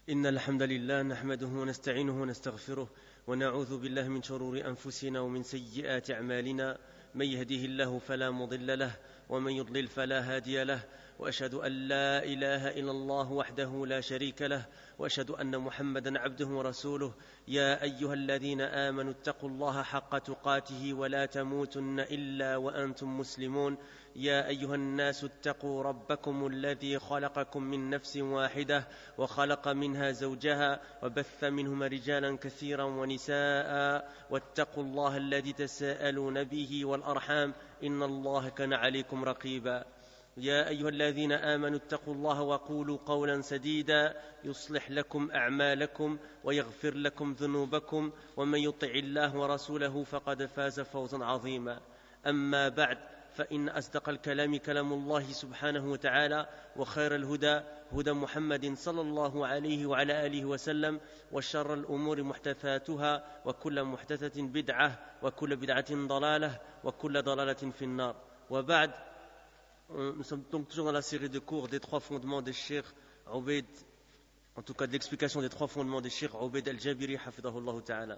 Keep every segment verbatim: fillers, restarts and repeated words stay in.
إن الحمد لله نحمده ونستعينه ونستغفره ونعوذ بالله من شرور أنفسنا ومن سيئات أعمالنا. من يهده الله فلا مضل له ومن يضلل فلا هادي له، وأشهد أن لا إله إلا الله وحده لا شريك له، وأشهد أن محمدا عبده ورسوله. يا أيها الذين آمنوا اتقوا الله حق تقاته ولا تموتن إلا وأنتم مسلمون. يا أيها الناس اتقوا ربكم الذي خلقكم من نفس واحدة وخلق منها زوجها وبث منهما رجالا كثيرا ونساء، واتقوا الله الذي تساءلون به والأرحام إن الله كان عليكم رقيبا. يا أيها الذين آمنوا اتقوا الله وقولوا قولا سديدا يصلح لكم أعمالكم ويغفر لكم ذنوبكم، ومن يطع الله ورسوله فقد فاز فوزا عظيما. أما بعد، فإن أصدق الكلام كلام الله سبحانه وتعالى، وخير الهدى هدى محمد صلى الله عليه وعلى آله وسلم، وشر الأمور محدثاتها، وكل محدثة بدعة، وكل بدعة ضلالة، وكل ضلالة في النار. وبعد، nous sommes donc toujours dans la série de cours des trois fondements des Cheikh Obaid, en tout cas de l'explication des trois fondements des Cheikh Obaid al-Jabiri hafidahullah ta'ala.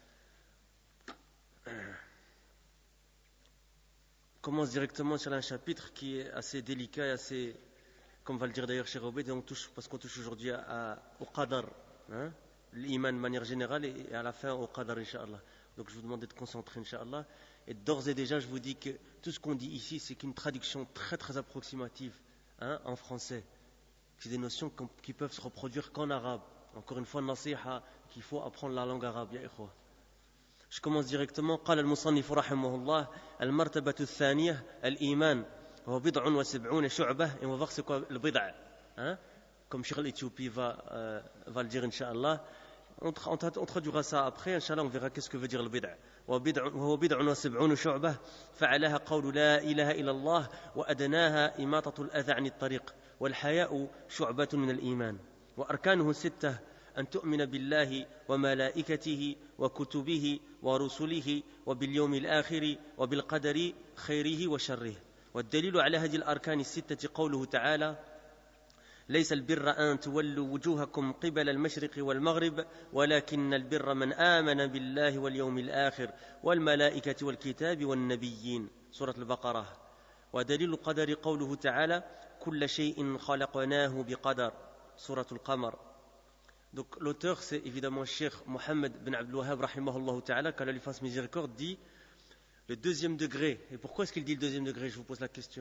On commence directement sur un chapitre qui est assez délicat et assez, comme va le dire d'ailleurs Cheikh Obaid, on touche, parce qu'on touche aujourd'hui à, à, au qadar, hein, l'iman de manière générale, et à la fin au qadar, Inch'Allah. Donc je vous demande d'être concentré, Inch'Allah. Et d'ores et déjà, je vous dis que tout ce qu'on dit ici, c'est qu'une traduction très très approximative, hein, en français. C'est des notions qui peuvent se reproduire qu'en arabe. Encore une fois, nasiha, qu'il faut apprendre la langue arabe, ya ikhwa. Je commence directement. قال المصنف رحمه الله المرتبة الثانية الإيمان وهو بضع وسبعون شعبة. Et on va voir c'est quoi le bid'a, hein, comme Cheikh l'Éthiopie va, euh, va le dire, Inch'Allah. On, on, on traduira ça après, Inch'Allah, on verra qu'est-ce que veut dire le bid'a. وهو بضع وسبعون شعبة فعلها قول لا إله إلا الله وأدناها إماطة الأذى عن الطريق والحياء شعبة من الإيمان وأركانه ستة: أن تؤمن بالله وملائكته وكتبه ورسله وباليوم الآخر وبالقدر خيره وشره. والدليل على هذه الأركان الستة قوله تعالى: ليس البر أن تولوا وجوهكم قبل المشرق والمغرب ولكن البر من آمن بالله واليوم الآخر والملائكة والكتاب والنبيين. سورة البقرة. ودليل القدر قوله تعالى: كل شيء خلقناه بقدر. سورة القمر. Donc l'auteur, c'est évidemment Cheikh Mohammed bin Abdul Wahhab rahimahullah ta'ala, qu'Allah lui fasse miséricorde, dit le deuxième degré. Et pourquoi est-ce qu'il dit le deuxième degré? Je vous pose la question.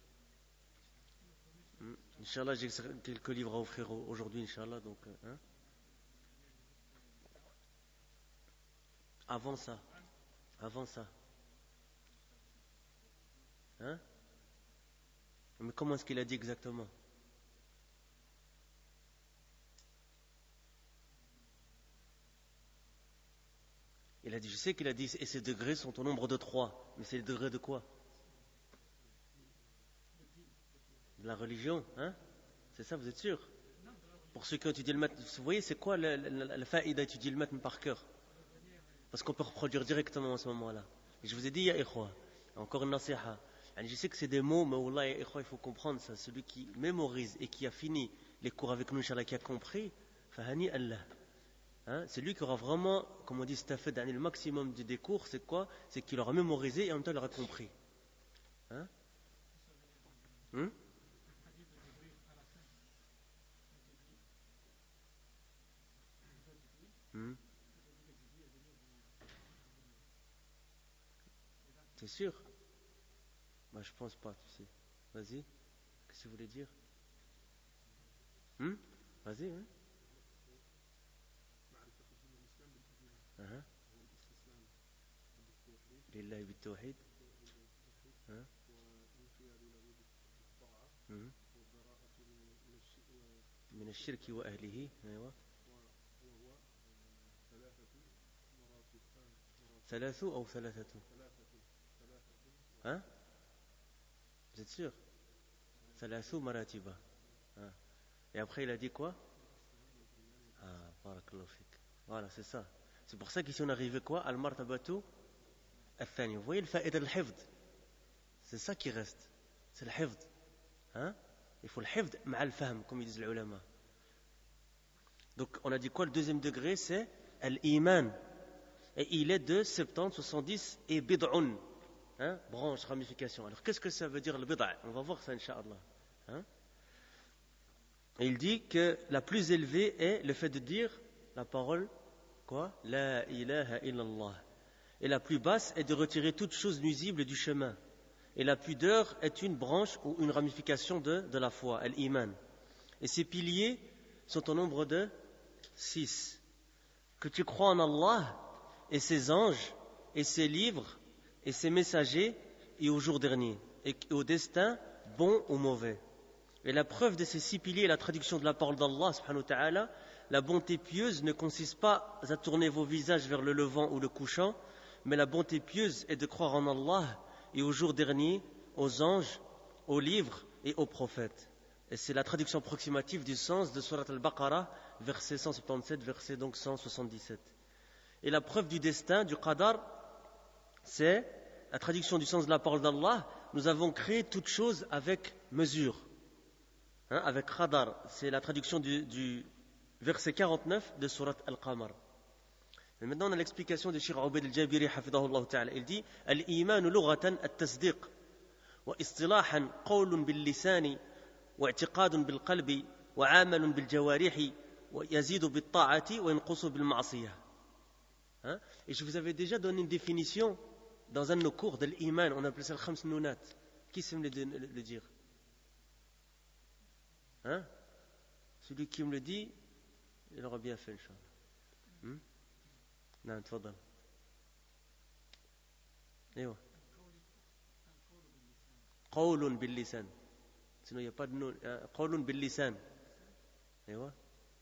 Inch'Allah, j'ai quelques livres à offrir aujourd'hui, Inch'Allah. Donc, hein? Avant ça. Avant ça. Hein? Mais comment est-ce qu'il a dit exactement? Il a dit, je sais qu'il a dit, et ces degrés sont au nombre de trois. Mais c'est les degrés de quoi? De la religion, hein? C'est ça, vous êtes sûr? Pour ceux qui ont étudié le matin, vous voyez, c'est quoi le, le, le faïda d'étudier le matin par cœur? Parce qu'on peut reproduire directement en ce moment-là. Et je vous ai dit, ya ikhwa, encore une nasiha. Je sais que c'est des mots, mais wallah, ya ikhwa, il faut comprendre ça. Celui qui mémorise et qui a fini les cours avec nous, Inch'Allah, qui a compris, fahani Allah. Hein? C'est lui qui aura vraiment, comme on dit, stafed, le maximum des cours, c'est quoi? C'est qu'il aura mémorisé et en même temps il aura compris. Hein? Hum? Hmm. T'es sûr? Bah, je pense pas, tu sais. Vas-y. Qu'est-ce que vous voulez dire? Hmm? Vas-y, hein? Uh-huh. Lillahi bit-tawhid. Hein? Hmm. من الشرك وأهله. أيوة. ثلاث أو ثلاثة؟ Hein? Vous êtes sûr? ثلاث مراتب. Hein? Et après il a dit quoi? Ah, barakallahu fik. Voilà, c'est ça. C'est pour ça qu'ici on arrivait quoi? Al-martabatu al-thani. Vous voyez le fa'ida al-hifd? C'est ça qui reste. C'est le hifd. Hein? Il faut le hifd ma'a al-fahm, comme ils disent les ulama. Donc on a dit quoi? Le deuxième degré, c'est al-iman. Et il est de soixante-dix, soixante-dix et bid'un. Hein? Branche, ramification. Alors qu'est-ce que ça veut dire le bid'a? On va voir ça, Inch'Allah. Hein? Et il dit que la plus élevée est le fait de dire la parole, quoi? La ilaha illallah. Et la plus basse est de retirer toute chose nuisible du chemin. Et la pudeur est une branche ou une ramification de, de la foi, al-iman. Et ces piliers sont au nombre de six. Que tu crois en Allah et ses anges et ses livres et ses messagers et au jour dernier et au destin bon ou mauvais. Et la preuve de ces six piliers est la traduction de la parole d'Allah subhanahu wa ta'ala. La bonté pieuse ne consiste pas à tourner vos visages vers le levant ou le couchant, mais la bonté pieuse est de croire en Allah et au jour dernier, aux anges, aux livres et aux prophètes. Et c'est la traduction approximative du sens de Surat al-Baqarah, verset cent soixante-dix-sept, verset donc cent soixante-dix-sept. Et la preuve du destin, du qadar, c'est la traduction du sens de la parole d'Allah. Nous avons créé toute chose avec mesure. Hein, avec qadar, c'est la traduction du, du verset quarante-neuf de Surat al-Qamar. Mais maintenant on a l'explication de Cheikh Ubayd al-Jabiri hafidahullah ta'ala. Il dit al-iman lughatan at-tasdiq wa istilahan qawlun bil-lisani wa i'tiqadun bil-qalbi wa 'amalun bil-jawarihi wa yazidu bit-ta'ati wa yanqusu bil-ma'siyah. Hein? Et je vous avais déjà donné une définition dans un de nos cours de l'iman, on appelle ça le khams nunat. Qui sait me le, le, le dire? Hein? Celui qui me le dit, il aura bien fait, Inch'Allah. Hmm? نعم تفضل. ايوه قول باللسان. sinon il n'y a pas de nom. قول باللسان. ايوه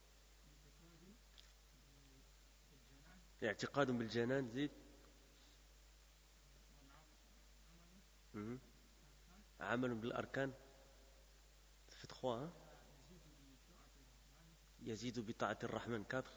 اعتقاد بالجنان. زيد. عمل بالاركان. في trois. hein? يزيد بطاعة الرحمن. quatre.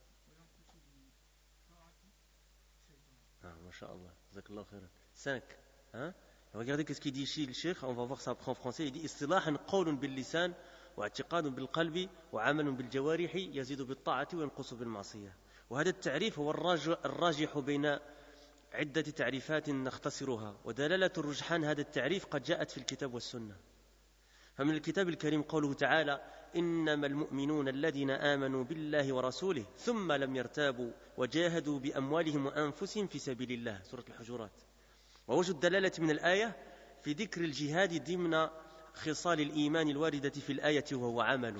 Ah, masha'Allah, jazakallah khairan. cinq. Hein? Regardez qu'est-ce qu'il dit ici le cheikh, on va voir ça après en français. Il dit istilahan qawlun bil lisan wa i'tiqadun bil qalbi wa 'amalun bil jawarihi yazidu bit ta'ati wa yanqusu bil ma'siyah. وهذا التعريف هو الراجح بين عدة تعريفات نختصرها ودلالة الرجحان هذا التعريف قد جاءت في الكتاب والسنة. فمن الكتاب الكريم قوله تعالى إنما المؤمنون الذين آمنوا بالله ورسوله ثم لم يرتابوا وجاهدوا بأموالهم وأنفسهم في سبيل الله. سورة الحجرات. ووجه الدلالة من الآية في ذكر الجهاد ضمن خصال الإيمان الواردة في الآية وهو عمل.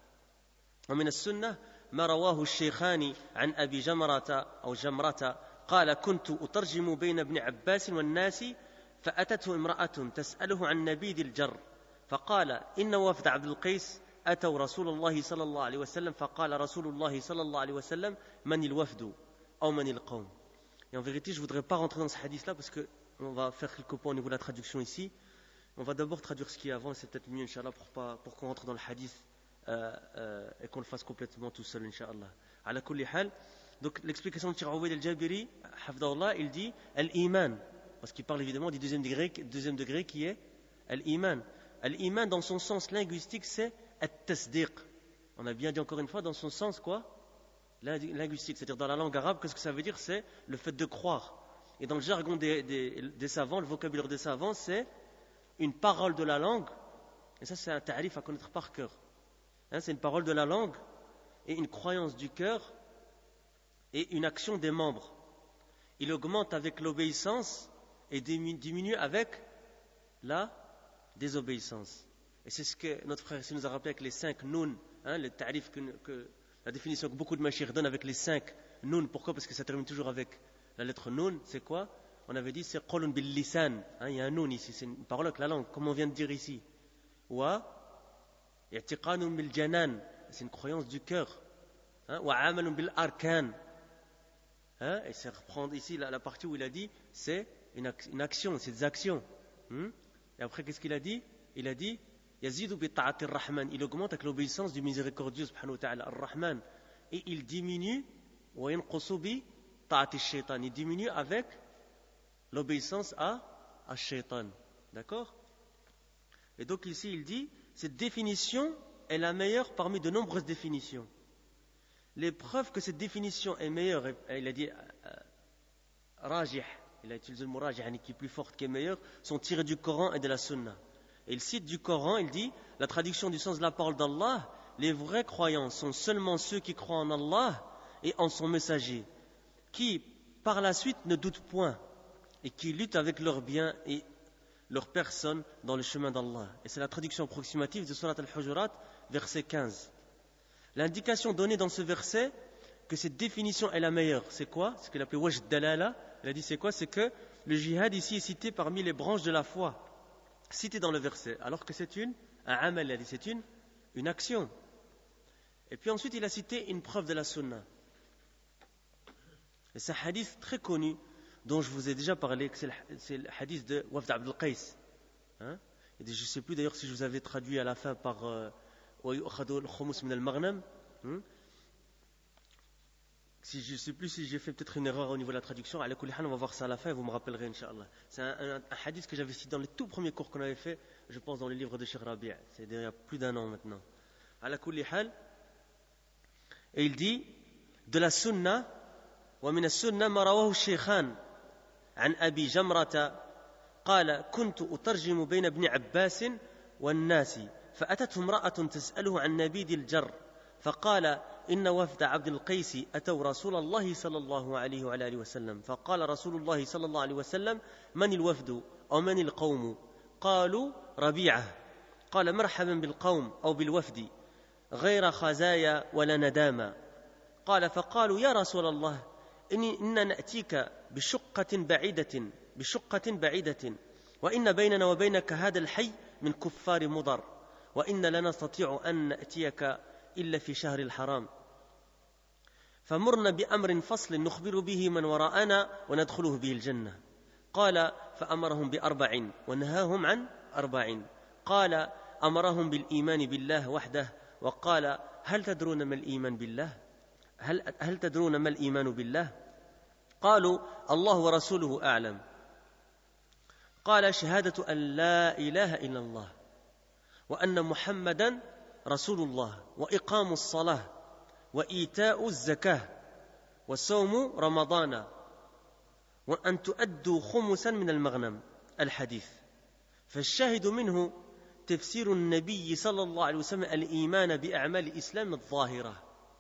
ومن السنة ما رواه الشيخان عن أبي جمرة أو جمرة قال كنت أترجم بين ابن عباس والناس فأتته امرأة تسأله عن نبيذ الجر فقال إن وفد عبد القيس أتوا رسول الله صلى الله عليه وسلم فقال رسول الله صلى الله عليه وسلم من الوفد أو من القوم. Et en vérité, je ne voudrais pas rentrer dans ce hadith-là parce qu'on va faire quelques points au niveau de la traduction ici. On va d'abord traduire ce qui est avant et c'est peut-être mieux, Inch'Allah, pour, pas, pour qu'on rentre dans le hadith euh, euh, et qu'on le fasse complètement tout seul, Inch'Allah. Ala kulli hal. Donc, l'explication de Cheikh Ubayd al-Jabiri, hafidahullah, il dit al-iman. Parce qu'il parle évidemment du deuxième degré, deuxième degré qui est al-iman. Al-iman, dans son sens linguistique, c'est at-tasdiq. On a bien dit encore une fois, dans son sens quoi? Linguistique, c'est-à-dire dans la langue arabe, qu'est-ce que ça veut dire? C'est le fait de croire. Et dans le jargon des, des, des savants, le vocabulaire des savants, c'est une parole de la langue. Et ça, c'est un ta'rif à connaître par cœur. Hein, c'est une parole de la langue et une croyance du cœur et une action des membres. Il augmente avec l'obéissance et diminue avec la désobéissance. Et c'est ce que notre frère ici nous a rappelé avec les cinq noun, hein, le ta'rif que, que la définition que beaucoup de mashayikh donnent avec les cinq noun. Pourquoi? Parce que ça termine toujours avec la lettre noun. C'est quoi? On avait dit c'est qawlun bil lisan. Il y a un noun ici, c'est une parole avec la langue, comme on vient de dire ici. Wa i'tiqadun bil janan, c'est une croyance du cœur. Wa 'amalun bil arkan. Hein, et c'est reprendre ici la, la partie où il a dit c'est une, une action, c'est des actions. Hmm? Et après qu'est-ce qu'il a dit? Il a dit yazidu bi ta'ati ar-rahman, il augmente avec l'obéissance du miséricordieux subhanahu wa ta'ala ar-rahman, et il diminue wa yanqusu bi ta'ati ash-shaytan, il diminue avec l'obéissance à ash-shaytan. D'accord? Et donc ici il dit cette définition est la meilleure parmi de nombreuses définitions. Les preuves que cette définition est meilleure, il a dit euh, rajih, il a utilisé le mot rajih, qui est plus forte, qui est meilleure, sont tirées du Coran et de la Sunna. Et il cite du Coran, il dit, la traduction du sens de la parole d'Allah, les vrais croyants sont seulement ceux qui croient en Allah et en son messager, qui par la suite ne doutent point et qui luttent avec leurs biens et leur personne dans le chemin d'Allah. Et c'est la traduction approximative de Surat al-Hujurat, verset quinze. L'indication donnée dans ce verset que cette définition est la meilleure, c'est quoi? C'est ce qu'il appelait Wajh Dalala. Il a dit c'est quoi? C'est que le jihad ici est cité parmi les branches de la foi, cité dans le verset, alors que c'est une, un amal, il a dit c'est une, une action. Et puis ensuite il a cité une preuve de la sunna. Et c'est un hadith très connu dont je vous ai déjà parlé, c'est le, c'est le hadith de Wafd Abdul Qais. Hein? Et je ne sais plus d'ailleurs si je vous avais traduit à la fin par euh, si je ne sais plus si j'ai fait peut-être une erreur au niveau de la traduction. On va voir ça à la fin et vous me rappellerez, Inch'Allah. C'est un, un, un hadith que j'avais cité dans les tout premiers cours qu'on avait fait, je pense dans les livres de Cheikh Rabi'. C'est il y a plus d'un an maintenant. Ala kulli hal. Et il dit de la sunna, wa min as-sunna ma rawahu ash-shaykhan an Abi Jamrata قال كنت أترجم بين ابن عباس والناس فأتته امرأة تسأله عن نبيذ الجر فقال إن وفد عبد القيس أتوا رسول الله صلى الله عليه وعلى آله وسلم فقال رسول الله صلى الله عليه وسلم من الوفد أو من القوم قالوا ربيعة قال مرحبا بالقوم أو بالوفد غير خزايا ولا ندامة قال فقالوا يا رسول الله إني إن نأتيك بشقة بعيدة بشقة بعيدة وإن بيننا وبينك هذا الحي من كفار مضر وإن لا نستطيع أن نأتيك إلا في شهر الحرام فمرنا بأمر فصل نخبر به من وراءنا وندخله به الجنة قال فأمرهم بأربع ونهاهم عن أربع قال أمرهم بالإيمان بالله وحده وقال هل تدرون ما الإيمان بالله هل, هل تدرون ما الإيمان بالله قالوا الله ورسوله أعلم قال شهادة أن لا إله إلا الله وأن محمدا رسول الله وإقام الصلاة وإيتاء الزكاة وصوم رمضان وأن تؤدوا خمسا من المغنم الحديث فالشاهد منه تفسير النبي صلى الله عليه وسلم الإيمان بأعمال الإسلام الظاهرة.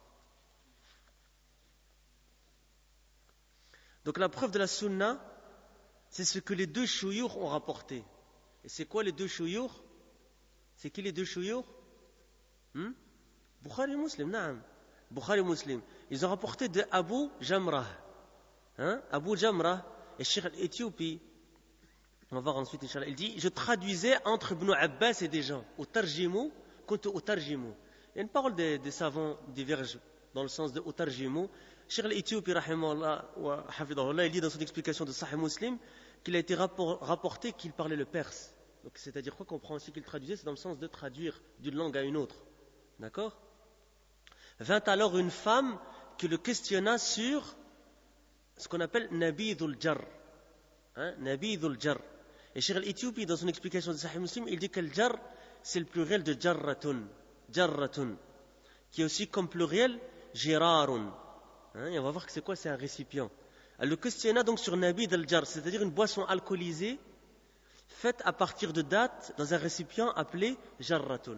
Donc la preuve de la sunna, c'est ce que les deux chouyours ont rapporté. Et c'est quoi les deux chouyours? C'est qui les deux chouyours? hmm? Bukhari et Muslim, naam. Bukhari et Muslim. Ils ont rapporté de Abu Jamrah. Hein? Abu Jamrah et Cheikh al-Éthiopie. On va voir ensuite, Inch'Allah. Il dit, je traduisais entre Ibn Abbas et des gens. Utarjimu, kuntu utarjimu. Il y a une parole des, des savants diverge dans le sens de utarjimu. Cheikh al-Éthiopie, rahimahullah wa hafidahullah, il dit dans son explication de Sahih Muslim qu'il a été rapport, rapporté qu'il parlait le perse. Donc, c'est-à-dire quoi qu'on prend aussi qu'il traduisait, c'est dans le sens de traduire d'une langue à une autre. D'accord? Vint alors une femme qui le questionna sur ce qu'on appelle Nabidul Jar. Hein? Nabidul Jar. Et Cheikh al-Éthiopie, dans son explication de Sahih Muslim, il dit que le Jar, c'est le pluriel de Jarratun. Jarratun. Qui est aussi comme pluriel Jirarun. Hein? Et on va voir que c'est quoi? C'est un récipient. Elle le questionna donc sur Nabid al-Jar, c'est-à-dire une boisson alcoolisée faite à partir de dattes dans un récipient appelé Jarratun.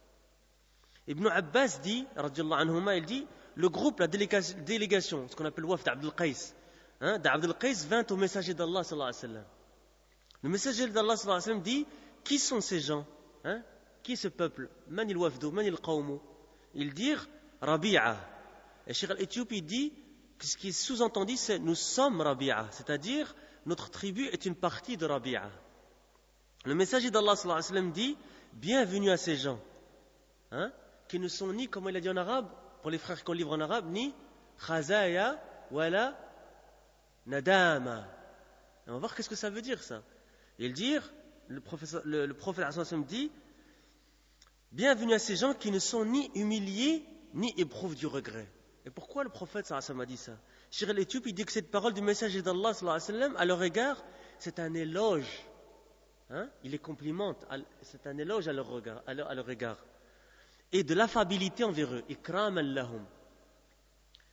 Ibn Abbas dit, radiyallahu anhuma, il dit, le groupe, la délégation, ce qu'on appelle Wafd Abdul Qais, hein, d'Abdul Qais vint au messager d'Allah sallallahu alayhi wa sallam. Le messager d'Allah sallallahu alayhi wa sallam dit, qui sont ces gens? Hein? Qui est ce peuple? Man il wafdu, man il qawmu? Ils dirent, Rabi'a. Et Cheikh al-Éthiopie dit, ce qui est sous-entendu, c'est nous sommes Rabi'a, c'est-à-dire notre tribu est une partie de Rabi'a. Le messager d'Allah sallallahu alayhi wa sallam dit, bienvenue à ces gens, hein, qui ne sont ni, comme il a dit en arabe, pour les frères qu'on livre en arabe, ni khazaya wala nadama. Et on va voir qu'est-ce que ça veut dire ça. Et il dit, le prophète, le, le prophète sallallahu alayhi wa sallam dit, bienvenue à ces gens qui ne sont ni humiliés ni éprouvent du regret. Et pourquoi le prophète sallallahu alayhi wa sallam a dit ça? Cheikh al-Éthiopie dit que cette parole du messager d'Allah sallallahu alayhi wa sallam, à leur égard, c'est un éloge. Hein? Il les complimente, c'est un éloge à leur, regard, à leur, à leur égard. Et de l'affabilité envers eux. Ikram al-lahum.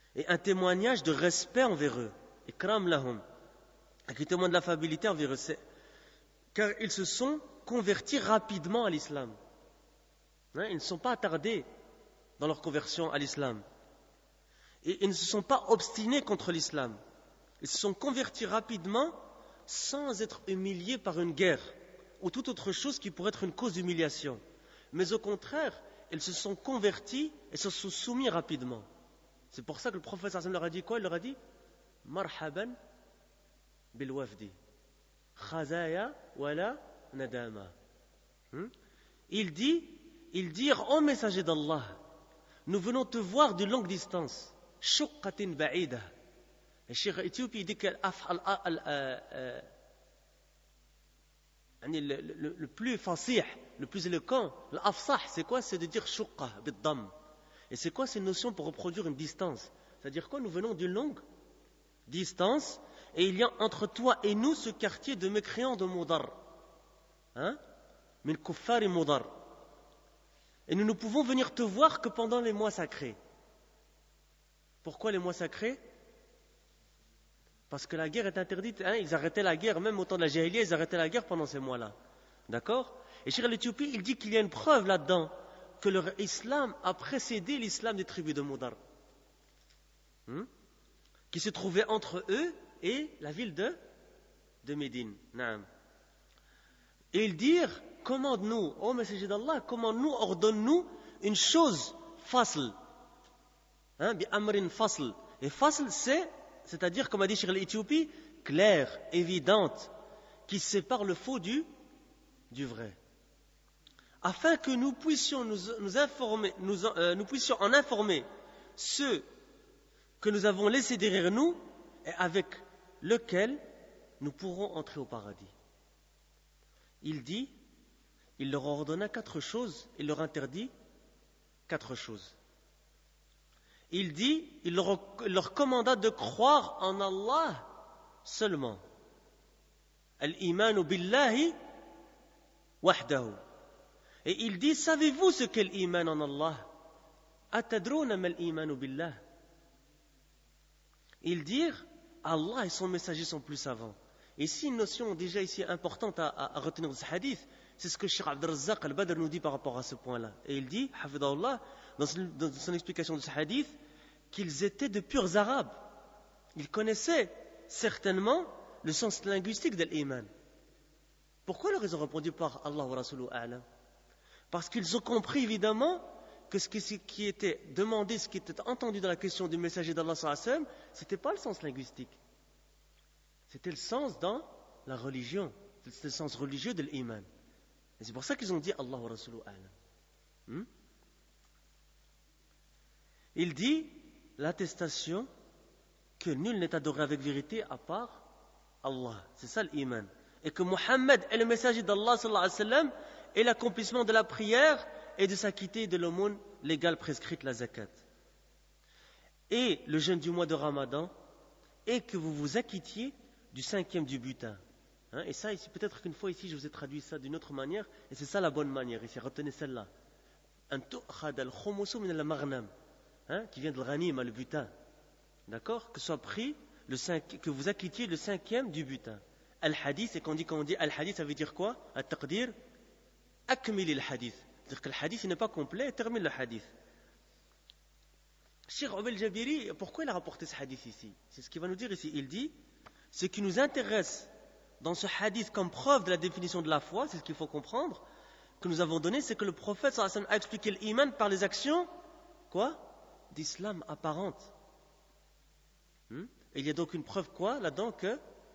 et un témoignage de respect envers eux. Ikram lahum, qui témoigne de l'affabilité envers eux. C'est, car ils se sont convertis rapidement à l'islam. Hein, ils ne sont pas attardés dans leur conversion à l'islam. Et ils ne se sont pas obstinés contre l'islam. Ils se sont convertis rapidement sans être humiliés par une guerre ou toute autre chose qui pourrait être une cause d'humiliation. Mais au contraire, ils se sont convertis et se sont soumis rapidement. C'est pour ça que le prophète sallallahu alayhi wa sallam leur a dit quoi? Il leur a dit Marhaban bil wafdi khazaya wala nadama. Il dit, ils dirent ô messager d'Allah, nous venons te voir de longue distance. Shuqqatin ba'ida. Le cheikh éthiopie dit que le, le, le plus fasih, le plus éloquent, l'afsah, c'est quoi? C'est de dire shuqqa bid-dam. Et c'est quoi cette notion pour reproduire une distance? C'est-à-dire quoi? Nous venons d'une longue distance et il y a entre toi et nous ce quartier de mécréants de Mudar. Hein? Min kuffari Mudar. Et nous ne pouvons venir te voir que pendant les mois sacrés. Pourquoi les mois sacrés? Parce que la guerre est interdite. Hein, ils arrêtaient la guerre, même au temps de la Jahiliya, ils arrêtaient la guerre pendant ces mois-là. D'accord? Et Cheikh l'Éthiopie, il dit qu'il y a une preuve là-dedans que leur islam a précédé l'islam des tribus de Mudar, hmm? qui se trouvait entre eux et la ville de, de Médine. Naam. Et ils dirent, commande-nous, ô messager d'Allah, commande-nous, ordonne-nous une chose, fasl. Hein, bi amrin fasl. Et fasl, c'est, c'est-à-dire, comme a dit Cheikh l'Éthiopie, claire, évidente, qui sépare le faux du, du vrai. Afin que nous puissions nous, nous informer, nous, euh, nous puissions en informer ceux que nous avons laissés derrière nous et avec lequel nous pourrons entrer au paradis. Il dit, il leur ordonna quatre choses, il leur interdit quatre choses. Il dit, il leur, il leur commanda de croire en Allah seulement. Al-imanu billahi wahdahu. Et il dit, savez-vous ce qu'est l'iman en Allah? Atadruna mal imanu billah. Ils dirent, Allah et son messager sont plus savants. Et ici, une notion déjà ici importante à, à, à retenir de ce hadith, c'est ce que Cheikh Abd al-Razzaq al-Badr nous dit par rapport à ce point-là. Et il dit, hafidahullah, dans son, dans son explication de ce hadith, qu'ils étaient de purs arabes. Ils connaissaient certainement le sens linguistique de l'iman. Pourquoi leur ils ont répondu par Allah wa Rasuluhu a'lam? Parce qu'ils ont compris évidemment que ce qui était demandé, ce qui était entendu dans la question du messager d'Allah sallallahu alayhi wa sallam, ce n'était pas le sens linguistique. C'était le sens dans la religion. C'était le sens religieux de l'iman. Et c'est pour ça qu'ils ont dit Allah wa Rasuluhu a'lam. Hmm? Il dit l'attestation que nul n'est adoré avec vérité à part Allah. C'est ça l'iman. Et que Muhammad est le messager d'Allah sallallahu alayhi wa sallam et l'accomplissement de la prière et de s'acquitter de l'aumône légale prescrite, la zakat. Et le jeûne du mois de Ramadan, et que vous vous acquittiez du cinquième du butin. Hein, et ça, ici, peut-être qu'une fois ici, je vous ai traduit ça d'une autre manière, et c'est ça la bonne manière ici, retenez celle-là. Un tu'khad al-khumusu min al-maghnam, qui vient de l'ghanima, le butin. D'accord? Que soit pris, le cinq, que vous acquittiez le cinquième du butin. Al-hadith, et quand on dit, quand on dit al-hadith, ça veut dire quoi? Al-taqdir, akmili al-hadith. C'est-à-dire que le hadith n'est pas complet, termine le hadith. Cheikh Ubayl Jabiri, pourquoi il a rapporté ce hadith ici? C'est ce qu'il va nous dire ici. Il dit, ce qui nous intéresse dans ce hadith comme preuve de la définition de la foi, c'est ce qu'il faut comprendre, que nous avons donné, c'est que le prophète sallallahu alayhi wa sallam a expliqué l'iman par les actions, quoi? D'islam apparentes. Hmm? Et il y a donc une preuve, quoi, là-dedans, que...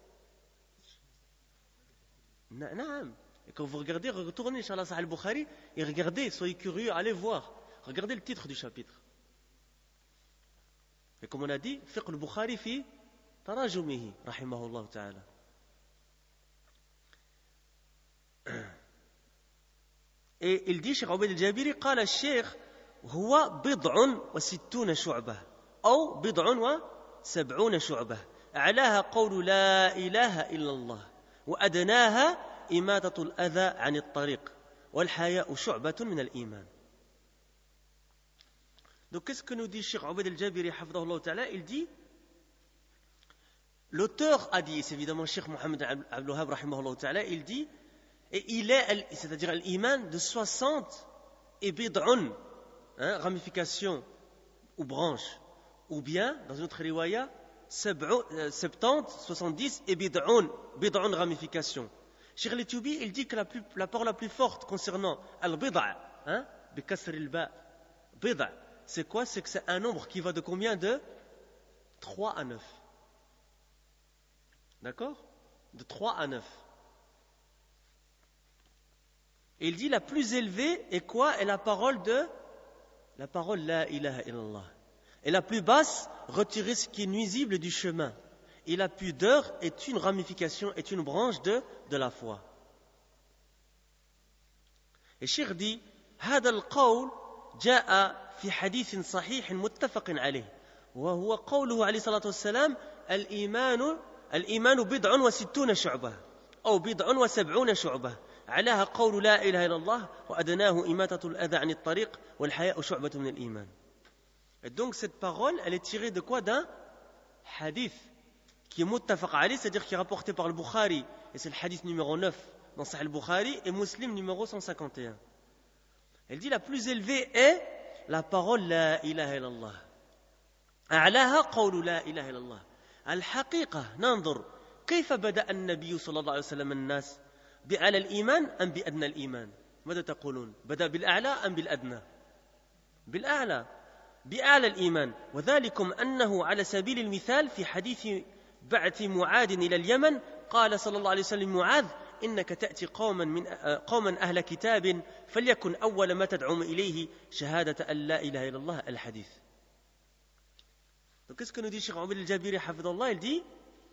Naam. Et quand vous regardez, retournez, Inch'Allah, Sahih al-Bukhari, et regardez, soyez curieux, allez voir. Regardez le titre du chapitre. Et comme on a dit, Fiqh al-Bukhari fi tarajumihi, rahimahullah ta'ala. Et il dit, Cheikh Ubayd al-Jabiri, قال الشيخ هو بضع وستون شعبة أو بضع وسبعون شعبة أعلاها قول لا إله إلا الله وأدناها إماتة الأذى عن الطريق والحياء شعبة من الإيمان. Donc qu'est-ce que nous dit Cheikh Obaid al-Jabiri hafidhahullah ta'ala? Il dit, l'auteur a dit, c'est évidemment Cheikh Mohammed Abdul Wahhab rahimahullah ta'ala, il dit, et il est, c'est-à-dire l'iman de soixante et bid'un, hein, ramifications ou branches, ou bien, dans une autre riwaya, soixante-dix, soixante-dix et bid'un, bid'un ramifications. Cheikh al-Tubi, il dit que la, plus, la parole la plus forte concernant al-bid'a, hein, bi kasr al-ba, bid'a, c'est quoi? C'est que c'est un nombre qui va de combien? De trois à neuf. D'accord? De trois à neuf. Et il dit la plus élevée est quoi? Est la parole de la parole la ilaha illallah. Et la plus basse, retirer ce qui est nuisible du chemin. Et la pudeur est une ramification, est une branche de, de la foi. Et Cheikh dit, هذا القول جاء في حديث صحيح متفق عليه وهو قوله عليه الصلاة والسلام الإيمان الإيمان بضع وستون شعبة أو بضع وسبعون شعبة علاها قول لا إله إلا الله وأدناه إماتة الأذى عن الطريق والحياء شعبة من الإيمان. Et donc cette parole, elle est tirée de quoi? D'un hadith qui est muttafaq alayh, c'est-à-dire qui est rapporté par le Bukhari, et c'est le hadith numéro neuf dans Sahih al-Bukhari, et Muslim numéro cent cinquante et un. Elle dit la plus élevée est la parole la ilaha illallah. أعلاها قول لا إله إلا الله. الحقيقة ننظر كيف بدأ النبي صلى الله عليه وسلم الناس بأعلى الإيمان أم بأدنى الإيمان؟ ماذا تقولون؟ بدأ بالأعلى أم بالأدنى؟ بالأعلى، بأعلى الإيمان، وذلكم أنه على سبيل المثال في حديث بعث معاذ إلى اليمن قال صلى الله عليه وسلم معاذ إنك تأتي قوما من قوما أهل كتاب فليكن أول ما تدعوهم إليه شهادة أن لا إله إلا الله الحديث. Donc qu'est-ce que nous dit Cheikh Obaid al-Jabiri hafidhahullah? Il dit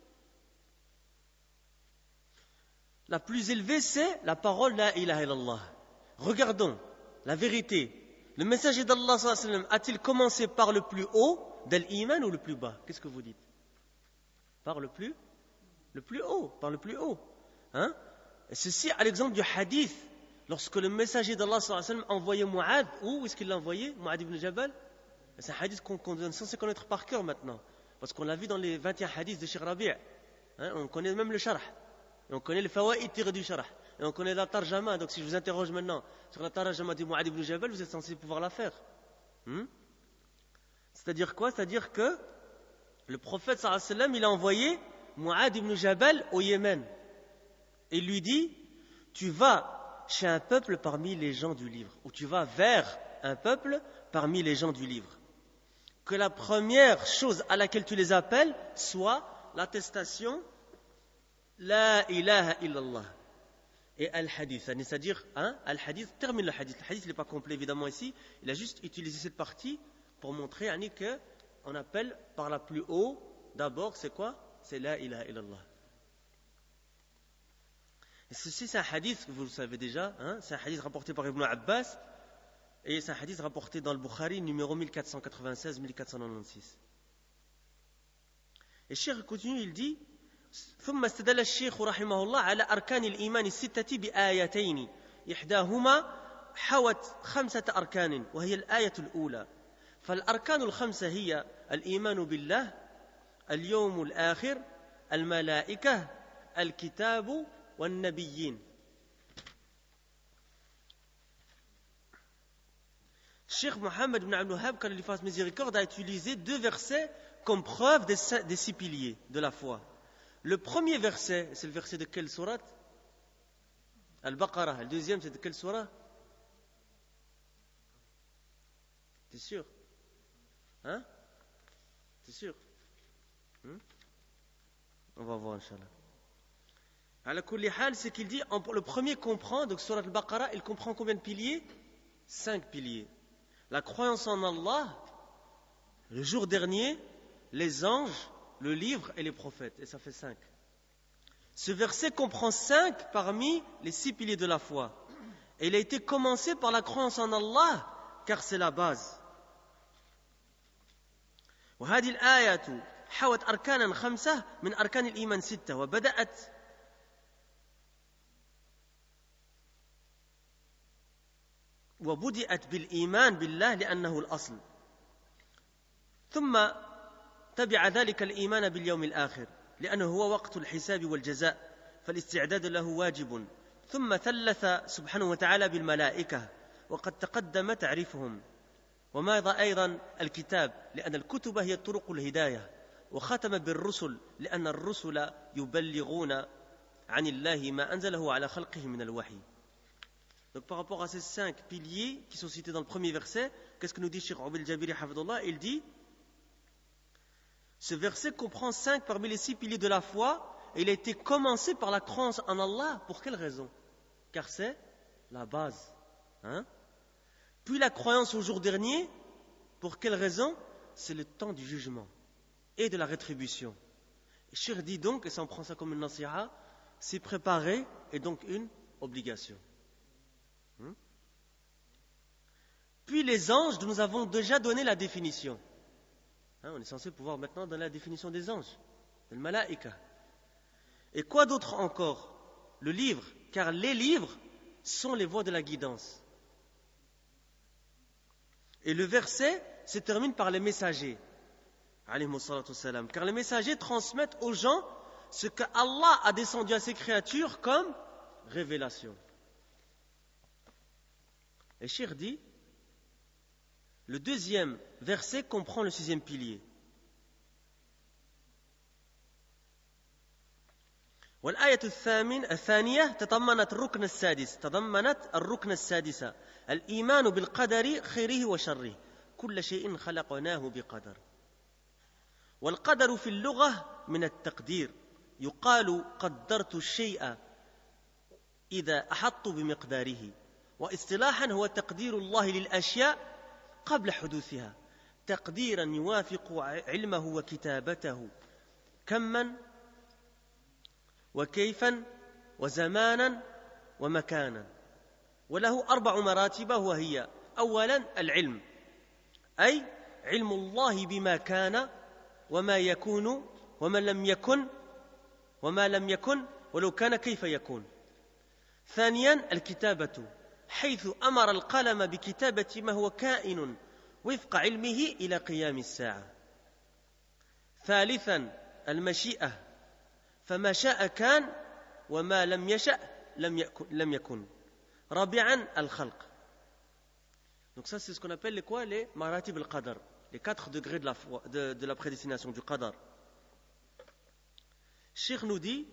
la plus élevée c'est la parole la ilaha illallah. Regardons la vérité. Le messager d'Allah sallallahu alayhi wa sallam a-t-il commencé par le plus haut de l'iman ou le plus bas? Qu'est-ce que vous dites? Par le plus le plus haut, par le plus haut. Hein? Et ceci à l'exemple du hadith. Lorsque le messager d'Allah sallallahu alayhi wa sallam a envoyé Mu'adh, où est-ce qu'il l'a envoyé? Mu'adh ibn Jabal. C'est un hadith qu'on, qu'on est censé connaître par cœur maintenant. Parce qu'on l'a vu dans les vingt et un hadiths de Cheikh Rabi'. Hein? On connaît même le sharh. Et on connaît le fawaïd tiré du sharh. Et on connaît la tarjama. Donc si je vous interroge maintenant sur la tarjama du Mu'adh ibn Jabal, vous êtes censé pouvoir la faire. Hmm? C'est-à-dire quoi? C'est-à-dire que le prophète sallallahu alayhi wa sallam, il a envoyé Mu'adh ibn Jabal au Yémen. Et il lui dit, tu vas chez un peuple parmi les gens du livre. Ou tu vas vers un peuple parmi les gens du livre. Que la première chose à laquelle tu les appelles soit l'attestation La ilaha illallah et al-hadith. C'est-à-dire, hein, al-hadith termine le hadith. Le hadith n'est pas complet évidemment ici. Il a juste utilisé cette partie pour montrer hein, qu'on appelle par la plus haut, d'abord, c'est quoi? C'est la ilaha illallah. Et ceci, c'est un hadith que vous le savez déjà. Hein, c'est un hadith rapporté par Ibn Abbas. Et c'est un hadith rapporté dans le Bukhari, numéro mille quatre cent quatre-vingt-seize mille quatre cent quatre-vingt-seize. Et Cheikh continue, il dit ثم استدل الشيخ رحمه الله على أركان الإيمان الستة بآيتين إحداهما حوت خمسة أركان وهي الآية الأولى فالأركان الخمسة هي الإيمان بالله اليوم الآخر الملائكة الكتاب والنبيين. Cheikh Mohammed ibn Abdul Wahhab, quand il fasse miséricorde, a utilisé deux versets comme preuve des, des six piliers de la foi. Le premier verset, c'est le verset de quelle sourate? Al-Baqarah. Le deuxième, c'est de quelle sourate? T'es sûr? Hein? T'es sûr? Hmm? On va voir, Inch'Allah. À la kulli hal, c'est qu'il dit, le premier comprend, donc sourate Al-Baqarah, il comprend combien de piliers? Cinq piliers. La croyance en Allah, le jour dernier, les anges, le livre et les prophètes. Et ça fait cinq. Ce verset comprend cinq parmi les six piliers de la foi. Et il a été commencé par la croyance en Allah, car c'est la base. وهذه الآية حوت أركانا خمسة من أركان الإيمان ستة وبدأت وبدأت بالإيمان بالله لأنه الأصل ثم تبع ذلك الإيمان باليوم الآخر لأنه هو وقت الحساب والجزاء فالاستعداد له واجب. ثم ثلث سبحانه وتعالى بالملائكة وقد تقدم تعريفهم. وماذا أيضا الكتاب لأن الكتب هي طرق الهداية. وختم بالرسل لأن الرسل يبلغون عن الله ما أنزله على خلقه من الوحي. Donc par rapport à ces cinq piliers qui sont cités dans le premier verset, qu'est-ce que nous dit Cheikh Obeid Jabiri Hafidullah? Il dit, ce verset comprend cinq parmi les six piliers de la foi et il a été commencé par la croyance en Allah. Pour quelle raison? Car c'est la base. Hein? Puis la croyance au jour dernier, pour quelle raison? C'est le temps du jugement et de la rétribution. Cheikh dit donc, et ça on prend ça comme une nasiha, s'y préparer est donc une obligation. Hmm? Puis les anges, nous avons déjà donné la définition. Hein, on est censé pouvoir maintenant donner la définition des anges, le malaïka. Et quoi d'autre encore? Le livre, car les livres sont les voies de la guidance. Et le verset se termine par les messagers, alayhimu salatu wassalam, car les messagers transmettent aux gens ce que Allah a descendu à ses créatures comme révélation. Et Cheikh dit, le deuxième verset comprend le sixième pilier. والآية الثامن الثانية تضمنت الركن السادس تضمنت الركن السادس الإيمان بالقدر خيره وشره كل شيء خلقناه بقدر. والقدر في اللغة من التقدير يقال قدرت الشيء إذا أحط بمقداره. واصطلاحا هو تقدير الله للأشياء قبل حدوثها تقديرا يوافق علمه وكتابته كما وكيفا وزمانا ومكانا. وله أربع مراتب وهي أولا العلم أي علم الله بما كان وما يكون وما لم يكن وما لم يكن ولو كان كيف يكون. ثانيا الكتابة حيث أمر القلم بكتابة ما هو كائن وفق علمه إلى قيام الساعة. ثالثا المشيئة فما شاء كان وما لم يشأ لم يكن, لم يكن. رابعا الخلق. Donc ça c'est ce qu'on appelle les quoi? Les maratib al-qadar, les quatre degrés de la, foi, de, de la prédestination, du qadar. Cheikh nous dit,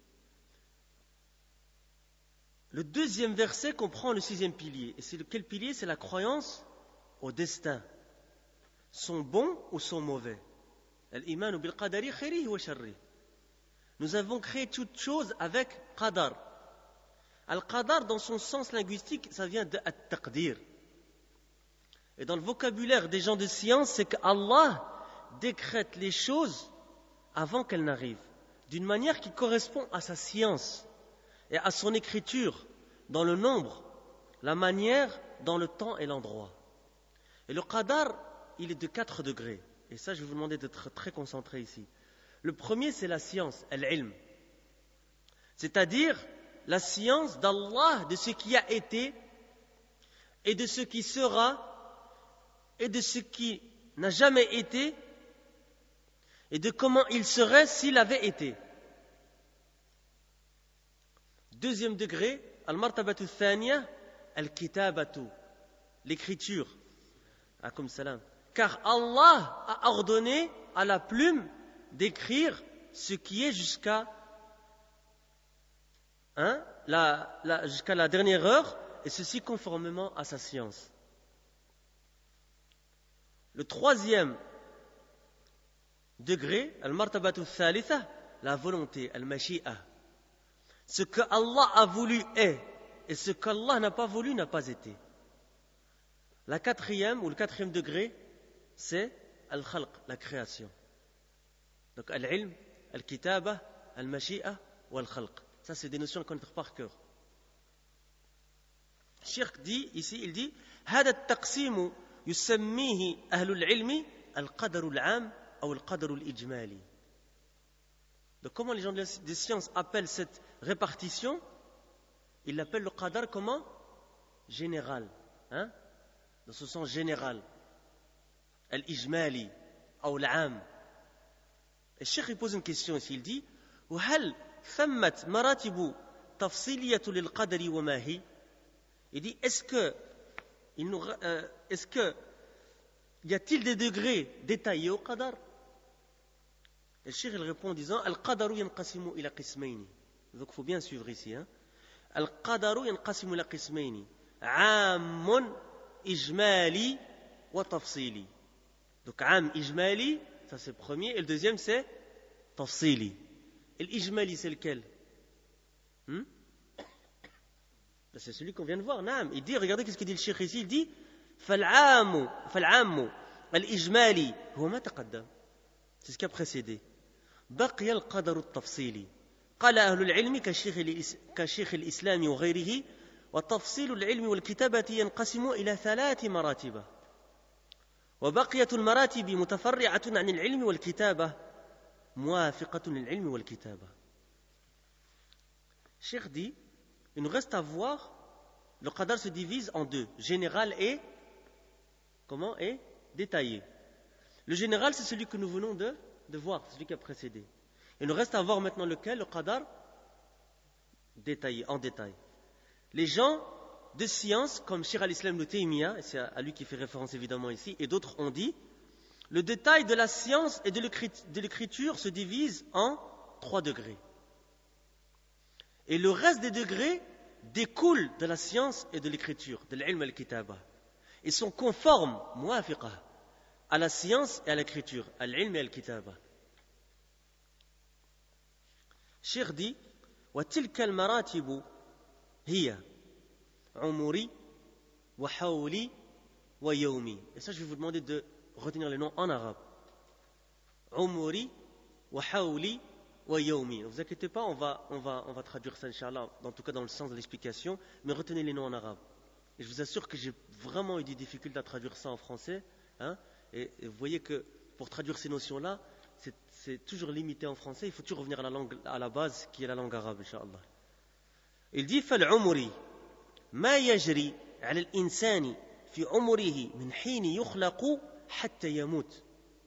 le deuxième verset comprend le sixième pilier. Et c'est lequel pilier? C'est la croyance au destin, sont bons ou sont mauvais. Al-iman bil qadari khayrihi wa sharrihi. Nous avons créé toute chose avec qadar. Al-qadar, dans son sens linguistique, ça vient de at-taqdir. Et dans le vocabulaire des gens de science, c'est qu'Allah décrète les choses avant qu'elles n'arrivent, d'une manière qui correspond à sa science et à son écriture, dans le nombre, la manière, dans le temps et l'endroit. Et le qadar, il est de quatre degrés. Et ça, je vais vous demander d'être très concentré ici. Le premier, c'est la science, al-ilm. C'est-à-dire la science d'Allah, de ce qui a été, et de ce qui sera, et de ce qui n'a jamais été, et de comment il serait s'il avait été. Deuxième degré, al-martabatu thaniya, al-kitabatu, l'écriture. Ah, comme salam. Car Allah a ordonné à la plume d'écrire ce qui est jusqu'à hein, la, la, jusqu'à la dernière heure, et ceci conformément à sa science. Le troisième degré, al-martabatu thalitha, la volonté, al-mashi'a. Ce que Allah a voulu est, et ce qu'Allah n'a pas voulu n'a pas été. La quatrième, ou le quatrième degré, c'est al-khalq, la création. Donc al-ilm, al-kitaba, al-mashi'a ou al-khalq. Ça, c'est des notions à connaître par cœur. Cheikh dit, ici, il dit هذا التقسيم يسميه أهل العلم القدر العام أو القدر الإجمالي. Donc comment les gens des sciences appellent cette répartition? Ils l'appellent le qadar comment? Général. Hein? Dans ce sens général. Al-ijmali. ou l'am. Et le cheikh il pose une question ici, il dit وهل ثمت مراتب تفصيلية للقدر وما هي؟ Il dit est-ce que il nous, euh, est-ce que y a-t-il des degrés détaillés au qadar? Et le cheikh il répond en disant القدر ينقسم إلى قسمين. Donc il faut bien suivre ici. Hein? القدر ينقسم إلى قسمين عام إجمالي وتفصيلي. Donc عام إجمالي, ça c'est le premier, et le deuxième c'est تفصيلي. Et l'ijmali c'est lequel? hmm? C'est celui qu'on vient de voir. نعم. Il dit, regardez qu'est-ce qu'il dit le cheikh ici, il dit فالعام فالعام الإجمالي هو ما تقدم. C'est ce qui a précédé. بقي القدر التفصيلي. قال أهل العلم كشيخ كشيخ الإسلام وغيره وتفصيل العلم والكتابة ينقسم إلى ثلاث مراتب وبقية المراتب متفرعة عن العلم والكتابة موافقة للعلم والكتابة. Cheikh dit, il nous reste à voir, le qadar se divise en deux, général et comment et détaillé. Le général c'est celui que nous venons de, de voir, celui qui a précédé. Il nous reste à voir maintenant lequel, le qadar détaillé, en détail. Les gens de science, comme Cheikh al-Islam Ibn Taymiyyah, et c'est à lui qui fait référence évidemment ici, et d'autres ont dit, le détail de la science et de l'écriture se divise en trois degrés. Et le reste des degrés découlent de la science et de l'écriture, de l'ilm al-kitaba. Ils sont conformes, muafiqa, à la science et à l'écriture, à l'ilm et al-kitaba. Cheikh dit, وَتِلْكَ الْمَرَاتِبُ هِيَ عُمُرِي وَحَوْلِي وَيَوْمِي. Et ça, je vais vous demander de retenir les noms en arabe. Umuri wa hawli wa yawmi. Ne vous inquiétez pas, on va, on va, on va traduire ça, Inch'Allah, en tout cas dans le sens de l'explication, mais retenez les noms en arabe. Et je vous assure que j'ai vraiment eu des difficultés à traduire ça en français. Hein, et, et vous voyez que pour traduire ces notions-là, c'est, c'est toujours limité en français. Il faut toujours revenir à la langue, à la base, qui est la langue arabe, Inch'Allah. Il dit فالعمري ما يجري على الإنسان في عمره من حين يخلق حتى يموت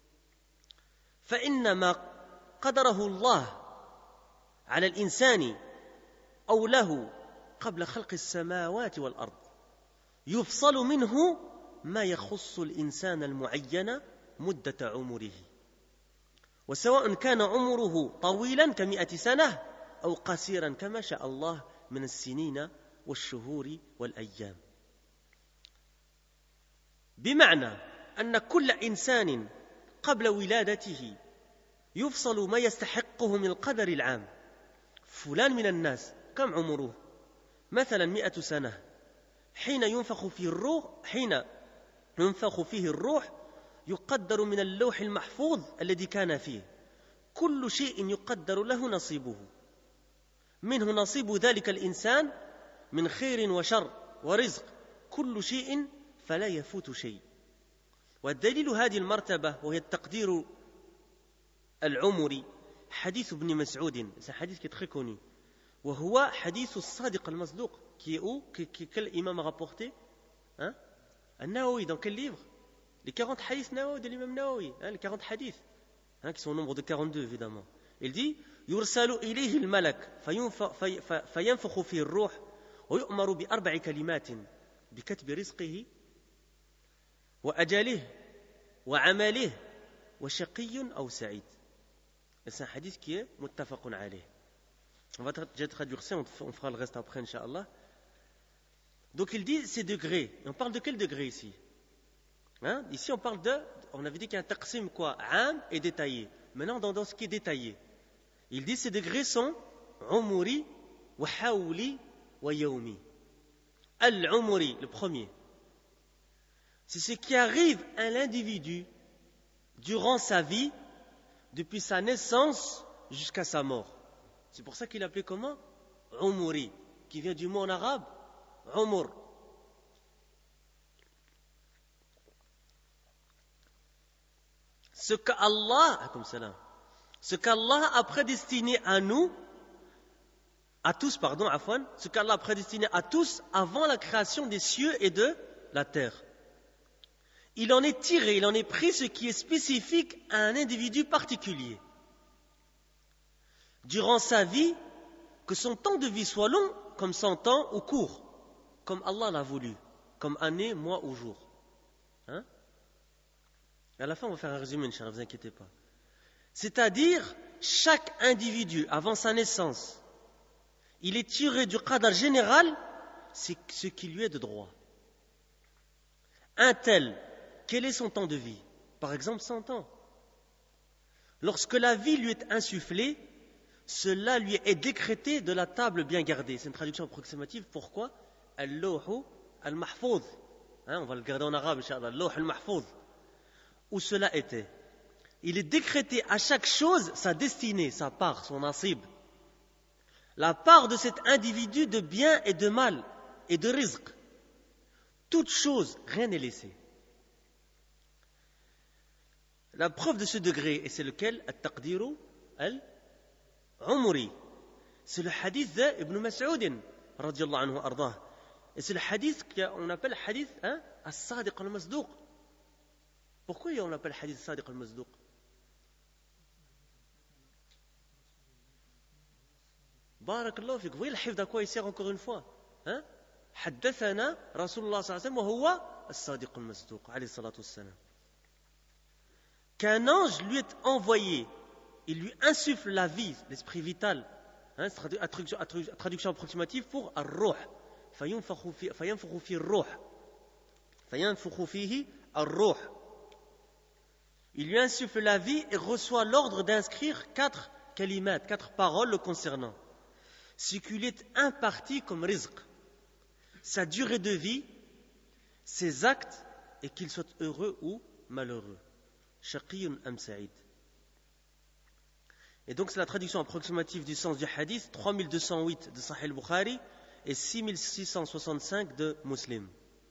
فإنما قدره الله على الإنسان أو له قبل خلق السماوات والأرض يفصل منه ما يخص الإنسان المعين مدة عمره وسواء كان عمره طويلا كمئة سنة أو قصيرا كما شاء الله من السنين والشهور والأيام بمعنى أن كل إنسان قبل ولادته يفصل ما يستحقه من القدر العام فلان من الناس كم عمره مثلا مئة سنة حين ينفخ فيه الروح حين ينفخ فيه الروح يقدر من اللوح المحفوظ الذي كان فيه كل شيء يقدر له نصيبه منه نصيب ذلك الإنسان من خير وشر ورزق كل شيء فلا يفوت شيء والدليل هذه المرتبة وهي التقدير العمري حديث ابن مسعود c'est un hadith qui est très connu وهو حديث الصادق المصدوق qui est où que, que, quel imam a rapporté hein An-Nawawi dans quel livre les quarante hadiths Nawawi de l'imam Nawawi hein, les quarante hadiths hein, qui sont au nombre de quarante-deux évidemment il dit يرسل إليه الملك فينفخ فيه الروح ويؤمر بأربع كلمات بكتب رزقه وأجله وعمله وشقي أو سعيد. C'est un hadith qui est muttafaqun alayh. On va déjà traduire ça, on fera le reste après, Inch'Allah. Donc il dit ces degrés. Et on parle de quel degré ici hein Ici on parle de, on avait dit qu'il y a un taqsim quoi, am et détaillé. Maintenant dans, dans ce qui est détaillé, il dit ces degrés sont umuri wa hawli wa yawmi. Al-umuri, le premier. C'est ce qui arrive à l'individu durant sa vie, depuis sa naissance jusqu'à sa mort. C'est pour ça qu'il appelait comment Umuri, qui vient du mot en arabe Umur. Ce qu'Allah, ce qu'Allah a prédestiné à nous, à tous, pardon, afwan, ce qu'Allah a prédestiné à tous avant la création des cieux et de la terre. il en est tiré, il en est pris ce qui est spécifique à un individu particulier. Durant sa vie, que son temps de vie soit long, comme cent ans, ou court, comme Allah l'a voulu, comme année, mois ou jour. Hein? Et à la fin, on va faire un résumé, Inch'Allah, ne vous inquiétez pas. C'est-à-dire, chaque individu, avant sa naissance, il est tiré du qadar général, c'est ce qui lui est de droit. Un tel, quel est son temps de vie? Par exemple, cent ans. Lorsque la vie lui est insufflée, cela lui est décrété de la table bien gardée. C'est une traduction approximative. Pourquoi? Al-lawhu al-mahfouz. Hein, on va le garder en arabe, Inch'Allah. Al-lawhu al-mahfouz. Où cela était. Il est décrété à chaque chose sa destinée, sa part, son nasib. La part de cet individu de bien et de mal et de rizq. Toute chose, rien n'est laissé. La preuve de ce degré, et c'est lequel? At-taqdiru al-umri. C'est le hadith d'Ibn Mas'ud, radiyallahu anhu ardah. Et c'est le hadith qu'on appelle le hadith hein, as-sadiq al-masduq. Pourquoi on l'appelle hadith as-sadiq al-masduq? Barakallahu fik. Vous voyez le hifd à quoi il sert encore une fois hein? حدثنا رسول الله صلى الله عليه وسلم وهو الصادق المصدوق عليه الصلاة والسلام. Qu'un ange lui est envoyé, il lui insuffle la vie, l'esprit vital. Hein, traduction, traduction approximative pour ar-ruh. فينفخ في فينفخ في الروح. فينفخ فيه الروح. Il lui insuffle la vie et reçoit l'ordre d'inscrire quatre kalimat, quatre paroles le concernant. Ce qui lui est imparti comme rizq, sa durée de vie, ses actes, et qu'il soit heureux ou malheureux. Shaqiyun am sa'id. Et donc c'est la traduction approximative du sens du hadith, trois mille deux cent huit de Sahih al-Bukhari et six mille six cent soixante-cinq de Muslim.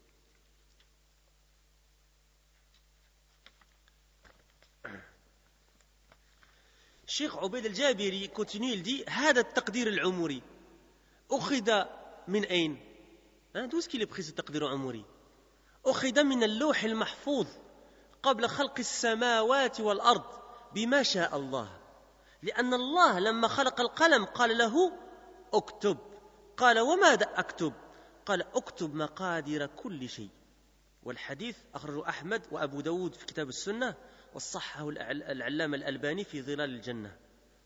Cheikh Ubayd al-Jabiri continue, il dit هذا التقدير العمري أخذ من أين؟ D'où est-ce qu'il est pris ce تقدير عمري؟ أخذ من اللوح المحفوظ قبل خلق السماوات والأرض بما شاء الله لأن الله لما خلق القلم قال له اكتب قال وماذا أكتب؟ قال اكتب مقادير كل شيء. والحديث أخرجه أحمد وأبو داود في كتاب السنة وصححه العلامة الألباني في ظلال الجنة.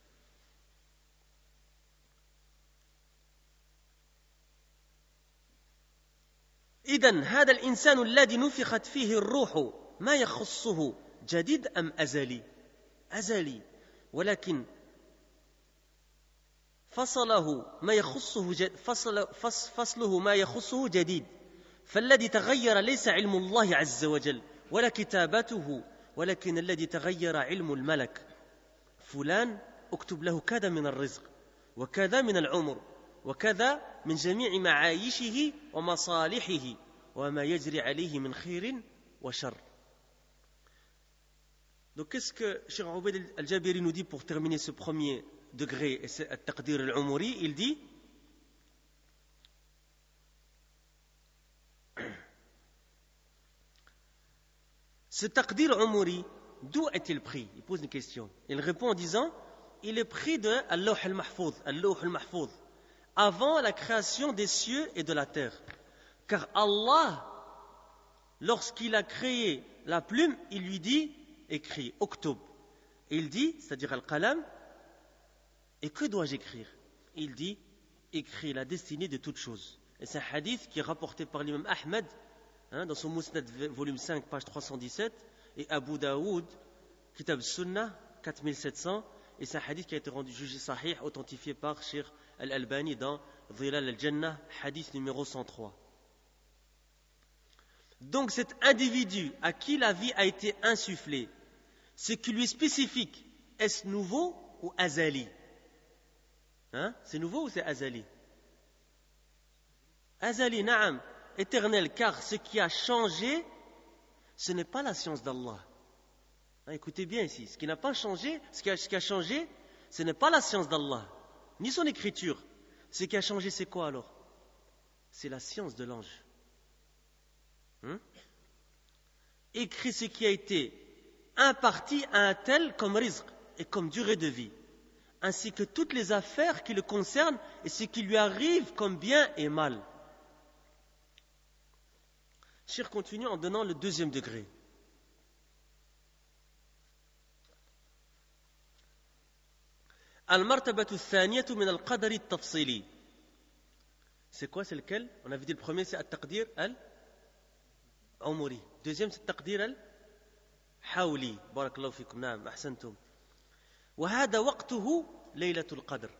إذن هذا الإنسان الذي نفخت فيه الروح ما يخصه جديد أم أزلي؟ أزلي، ولكن فصله ما يخصه جد فصل فصله ما يخصه جديد. فالذي تغير ليس علم الله عز وجل ولا كتابته، ولكن الذي تغير علم الملك. فلان اكتب له كذا من الرزق وكذا من العمر وكذا من جميع معايشه ومصالحه وما يجري عليه من خير وشر. Donc qu'est-ce que Cheikh Ubayd al-Jabiri nous dit pour terminer ce premier degré et ce taqdir al-umuri? Il dit ce taqdir umuri, d'où est-il pris? Il pose une question. Il répond en disant il est pris de al-lawh al-mahfouz, al-lawh al-mahfouz, avant la création des cieux et de la terre. Car Allah, lorsqu'il a créé la plume, il lui dit écrit, oktub. Et il dit, c'est-à-dire al-qalam, et que dois-je écrire? Il dit, écris la destinée de toute chose. Et c'est un hadith qui est rapporté par l'imam Ahmed, hein, dans son Musnad volume cinq, page trois cent dix-sept, et Abu Daoud, Kitab Sunnah, quatre mille sept cents, et c'est un hadith qui a été rendu jugé sahih, authentifié par Cheikh Al-Albani dans Dhilal al-Jannah, hadith numéro cent trois. Donc cet individu à qui la vie a été insufflée, ce qui lui est spécifique, est-ce nouveau ou azali? Hein? C'est nouveau ou c'est azali? Azali, na'am, éternel, car ce qui a changé, ce n'est pas la science d'Allah. Hein, écoutez bien ici, ce qui n'a pas changé, ce qui a, ce qui a changé, ce n'est pas la science d'Allah, ni son écriture. Ce qui a changé, c'est quoi alors? C'est la science de l'ange. Hein? écrit ce qui a été imparti à un tel comme rizq et comme durée de vie, ainsi que toutes les affaires qui le concernent et ce qui lui arrive comme bien et mal. Cheikh continue en donnant le deuxième degré. Al-martabatu al-thaniyatu min al-qadari al-tafsili. C'est quoi, c'est lequel? On avait dit le premier, c'est al-taqdir al-umuri. Deuxième, c'est al-taqdir al-hawli. Barakallahu fikum, naam, ahsantum. وهذا وقته ليلة القدر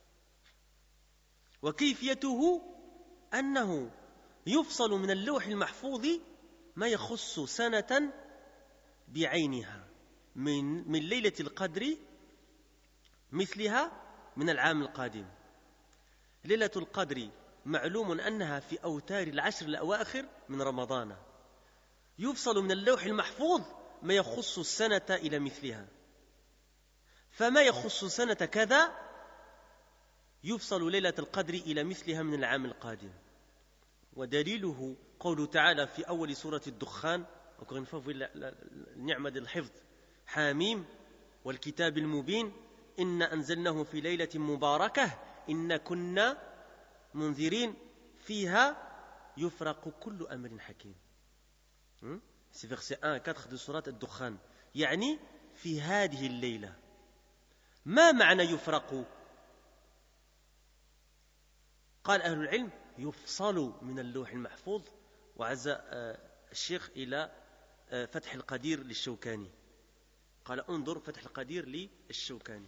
وكيفيته أنه يفصل من اللوح المحفوظ ما يخص سنة بعينها من من ليلة القدر مثلها من العام القادم. ليلة القدر معلوم أنها في أوتار العشر الأواخر من رمضان. يفصل من اللوح المحفوظ ما يخص السنة إلى مثلها. فما يخص سنة كذا يفصل ليلة القدر إلى مثلها من العام القادم. ودليله قوله تعالى في أول سورة الدخان encore une fois vous voyez النعمة الحفظ حاميم والكتاب المبين إنا أنزلناه في ليلة مباركة إنا كنا منذرين فيها يفرق كل أمر حكيم. C'est verset un à quatre de سورة الدخان. يعني في هذه الليلة. ما معنى يفرق؟ قال أهل العلم يفصل من اللوح المحفوظ. وعز الشيخ إلى فتح القدير للشوكاني قال انظر فتح القدير للشوكاني.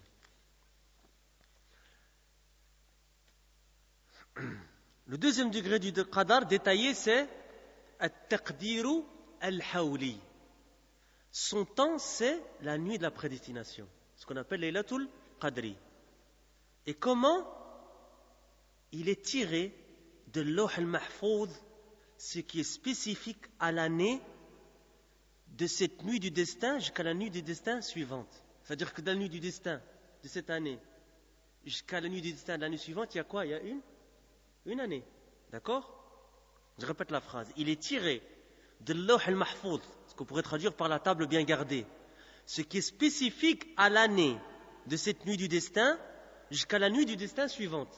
Le deuxième degré du qadar détaillé, c'est al-taqdir al-hawli. Son temps, c'est la nuit de la prédestination, ce qu'on appelle Laylatul Qadri. Et comment il est tiré de l'Lawh al-Mahfouz, ce qui est spécifique à l'année de cette nuit du destin jusqu'à la nuit du destin suivante. C'est-à-dire que de la nuit du destin de cette année jusqu'à la nuit du destin de l'année suivante, il y a quoi? Il y a une, une année. D'accord? Je répète la phrase. Il est tiré de l'Lawh al-Mahfouz, ce qu'on pourrait traduire par la table bien gardée, ce qui est spécifique à l'année de cette nuit du destin jusqu'à la nuit du destin suivante.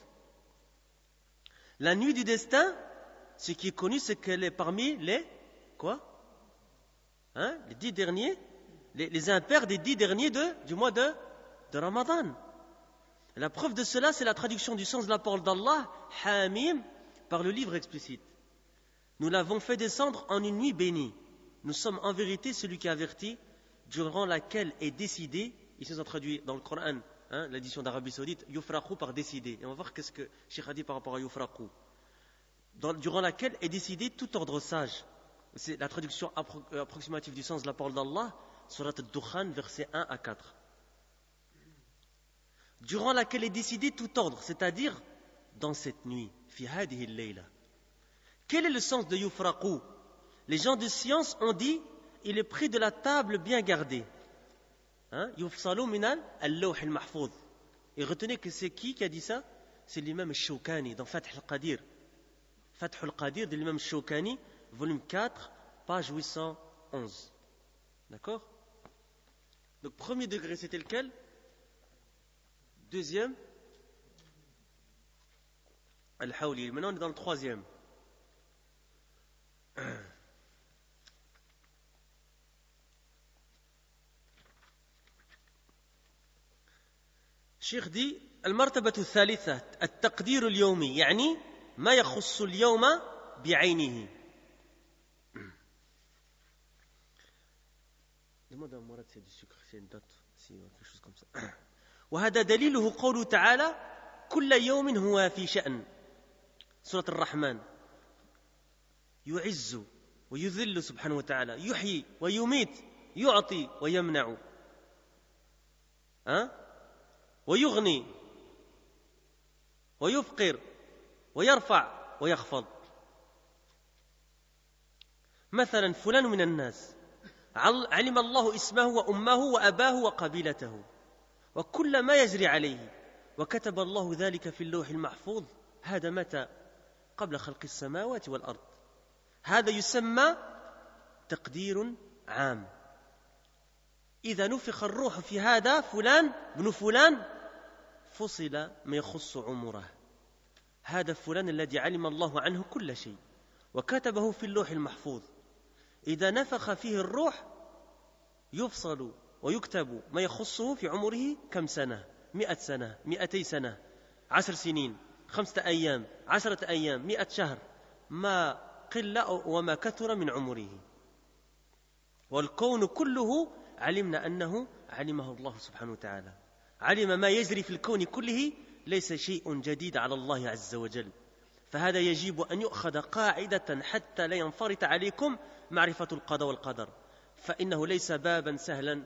La nuit du destin, ce qui est connu, c'est qu'elle est parmi les quoi? Hein? Les dix derniers, les, les impairs des dix derniers de, du mois de, de Ramadan. Et la preuve de cela, c'est la traduction du sens de la parole d'Allah, Hamim, par le livre explicite. Nous l'avons fait descendre en une nuit bénie. Nous sommes en vérité celui qui avertit, durant laquelle est décidé, ici c'est traduit dans le Coran, hein, l'édition d'Arabie Saoudite, Yufraqu par décider. Et on va voir qu'est-ce que Cheikh a dit par rapport à Yufraqu. Dans, durant laquelle est décidé tout ordre sage. C'est la traduction appro- approximative du sens de la parole d'Allah, Surat al-Dukhan, versets un à quatre. Durant laquelle est décidé tout ordre, c'est-à-dire dans cette nuit, fi hadihi al-layla. Quel est le sens de Yufraqu? Les gens de science ont dit, il est pris de la table bien gardée. Yufsalu minan al-lawh al-mahfouz. Et retenez que c'est qui qui a dit ça? C'est l'imam al-Shawkani dans Fath al-Qadir. Fath al-Qadir de l'imam al-Shawkani, volume quatre, page huit cent onze. D'accord? Donc premier degré, c'était lequel? Deuxième, al-hawli. Maintenant on est dans le troisième. الشيخ دي المرتبة الثالثة التقدير اليومي يعني ما يخص اليوم بعينه. وهذا دليله قوله تعالى كل يوم هو في شأن. سورة الرحمن. يعز ويذل سبحانه وتعالى، يحيي ويميت، يعطي ويمنع، ها؟ ويغني ويفقر ويرفع ويخفض. مثلا فلان من الناس علم الله اسمه وأمه وأباه وقبيلته وكل ما يجري عليه وكتب الله ذلك في اللوح المحفوظ. هذا متى؟ قبل خلق السماوات والأرض. هذا يسمى تقدير عام. إذا نفخ الروح في هذا فلان بن فلان فصل ما يخص عمره. هذا فلان الذي علم الله عنه كل شيء وكتبه في اللوح المحفوظ. إذا نفخ فيه الروح يفصل ويكتب ما يخصه في عمره كم سنة، مئة سنة، مئتي سنة، عشر سنين، خمسة أيام، عشرة أيام، مئة شهر، ما قل وما كثر من عمره. والكون كله علمنا أنه علمه الله سبحانه وتعالى، علم ما يجري في الكون كله، ليس شيء جديد على الله عز وجل. فهذا يجب أن يؤخذ قاعدة حتى لا ينفرط عليكم معرفة القضاء والقدر، فإنه ليس بابا سهلا.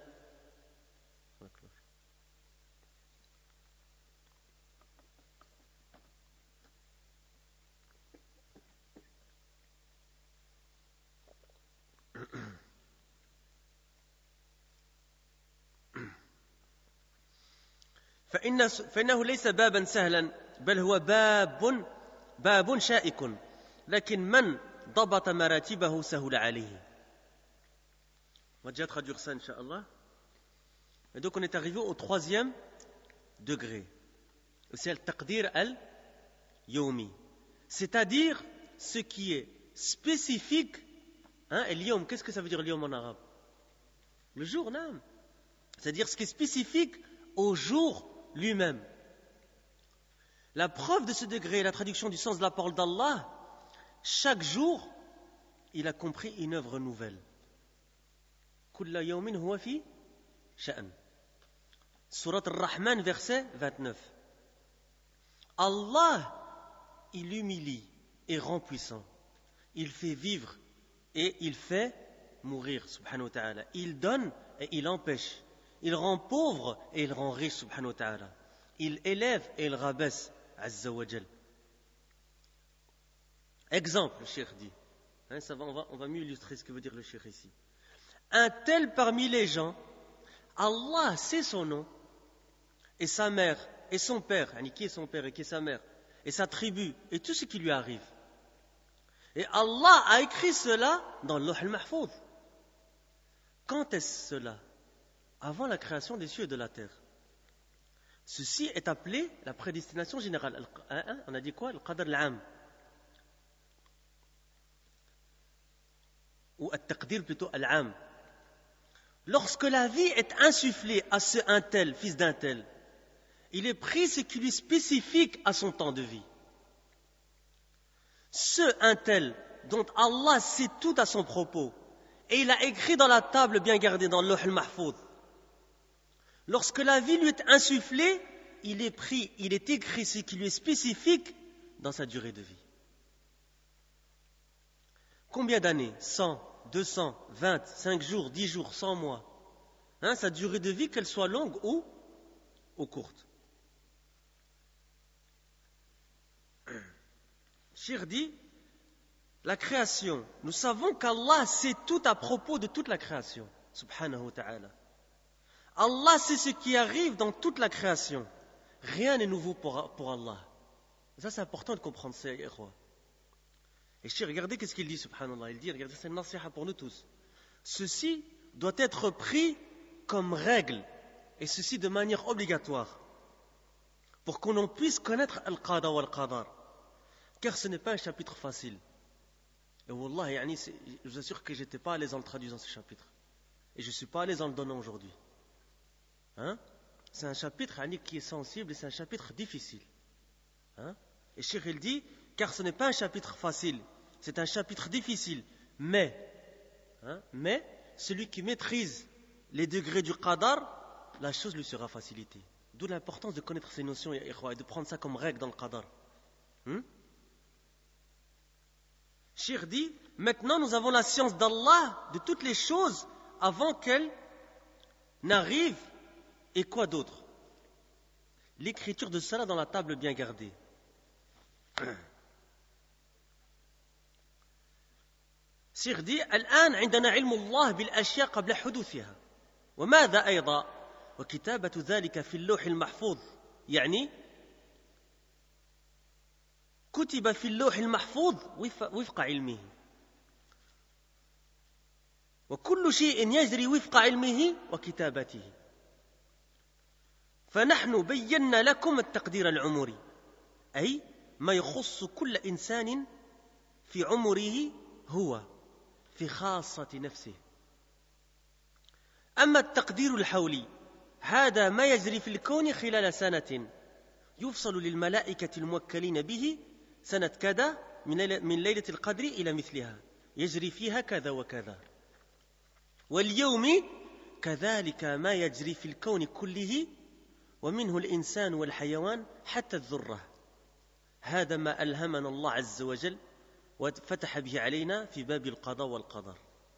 فإن فإنه ليس بابا سهلا، بل هو باب باب شائك، لكن من ضبط مراتبه سهل عليه. On va déjà traduire ça, Inch'Allah. Et donc on est arrivé au troisième degré. C'est le taqdir al-yawmi. C'est-à-dire ce qui est spécifique. Hein, el-yawm, qu'est-ce que ça veut dire el-yawm en arabe? Le jour, non. C'est-à-dire ce qui est spécifique au jour lui-même. La preuve de ce degré, la traduction du sens de la parole d'Allah, chaque jour, il a compris une œuvre nouvelle. Kulla yawmin huwa fi sha'n. Surat Ar-Rahman, verset vingt-neuf. Allah, il humilie et rend puissant. Il fait vivre et il fait mourir, subhanahu wa ta'ala. Il donne et il empêche. Il rend pauvre et il rend riche, subhanahu wa ta'ala. Il élève et il rabaisse, azza wa jal. Exemple, le cheikh dit. Hein, ça va, on, va, on va mieux illustrer ce que veut dire le cheikh ici. Un tel parmi les gens, Allah sait son nom et sa mère et son père, hein, qui est son père et qui est sa mère, et sa tribu et tout ce qui lui arrive. Et Allah a écrit cela dans l'Lawh al-Mahfouz. Quand est-ce cela? Avant la création des cieux et de la terre. Ceci est appelé la prédestination générale. On a dit quoi? Le qadr al-am. Ou al-taqdir plutôt al-am. Lorsque la vie est insufflée à ce un tel, fils d'un tel, il est pris ce qui lui est spécifique à son temps de vie. Ce un tel dont Allah sait tout à son propos, et il a écrit dans la table bien gardée dans l'Lawh al-Mahfouz. Lorsque la vie lui est insufflée, il est pris, il est écrit ce qui lui est spécifique dans sa durée de vie. Combien d'années? Cent, deux cents, vingt, cinq jours, dix jours, cent mois. Hein, sa durée de vie, qu'elle soit longue ou, ou courte. Cheikh dit, la création, nous savons qu'Allah sait tout à propos de toute la création, subhanahu wa ta'ala. Allah sait ce qui arrive dans toute la création. Rien n'est nouveau pour, pour Allah. Ça, c'est important de comprendre ça, ikhwa. Et Cheikh, regardez qu'est-ce qu'il dit, subhanallah. Il dit, regardez, c'est une nasiha pour nous tous. Ceci doit être pris comme règle, et ceci de manière obligatoire, pour qu'on en puisse connaître al-qada wa al-qadar. Car ce n'est pas un chapitre facile. Et wallah, yani, je vous assure que je n'étais pas à l'aise en le traduisant ce chapitre. Et je ne suis pas à l'aise en le donnant aujourd'hui. Hein? C'est un chapitre yani, qui est sensible et c'est un chapitre difficile. Hein? Et Cheikh il dit, car ce n'est pas un chapitre facile, c'est un chapitre difficile, mais, hein, mais celui qui maîtrise les degrés du qadar, la chose lui sera facilitée. D'où l'importance de connaître ces notions et de prendre ça comme règle dans le qadar. Hein? Cheikh dit, maintenant nous avons la science d'Allah de toutes les choses avant qu'elles n'arrivent. Et quoi d'autre? L'écriture de cela dans la table bien gardée. Cheikh dit, الآن عندنا علم الله بالأشياء قبل حدوثها. وماذا أيضا؟ وكتابة ذلك في اللوح المحفوظ. يعني كتب في اللوح المحفوظ وفق علمه. وكل شيء يجري وفق علمه وكتابته. فنحن بينا لكم التقدير العمري، أي ما يخص كل إنسان في عمره هو في خاصة نفسه. أما التقدير الحولي هذا ما يجري في الكون خلال سنة يفصل للملائكة الموكلين به سنة كذا من ليلة القدر إلى مثلها يجري فيها كذا وكذا. واليوم كذلك ما يجري في الكون كله ومنه الإنسان والحيوان حتى الذرة. هذا ما ألهمنا الله عز وجل وفتح به علينا في باب القضاء والقدر.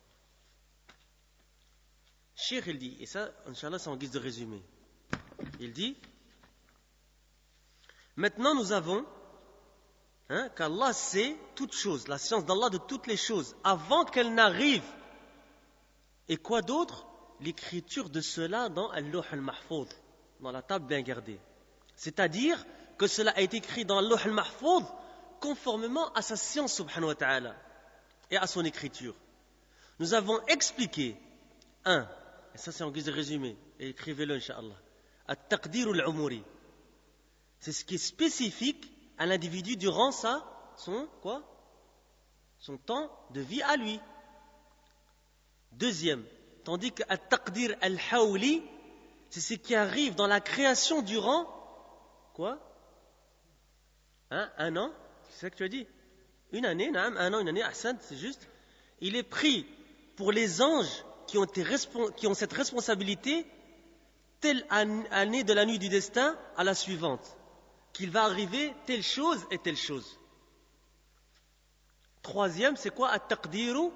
Cheikh il dit, et ça, Inch'Allah, c'est en guise de résumé. Il dit, maintenant nous avons hein, qu'Allah sait toutes choses, la science d'Allah de toutes les choses, avant qu'elles n'arrivent. Et quoi d'autre? L'écriture de cela dans Al-Lawh al-Mahfouz, dans la table bien gardée. C'est-à-dire que cela a été écrit dans Al-Lawh al-Mahfouz conformément à sa science, subhanahu wa ta'ala, et à son écriture. Nous avons expliqué, un, et ça c'est en guise de résumé, et écrivez-le, Inch'Allah, At-Taqdir al-Umuri. C'est ce qui est spécifique à l'individu durant sa, son, quoi? Son temps de vie à lui. Deuxième, tandis que At-Taqdir al-Hawli, c'est ce qui arrive dans la création durant, quoi? Hein, un an? C'est ça que tu as dit? Une année, naam, un an, une année, ahsan, c'est juste. Il est pris pour les anges qui ont, été, qui ont cette responsabilité, telle année de la nuit du destin à la suivante, qu'il va arriver telle chose et telle chose. Troisième, c'est quoi? At-Taqdiru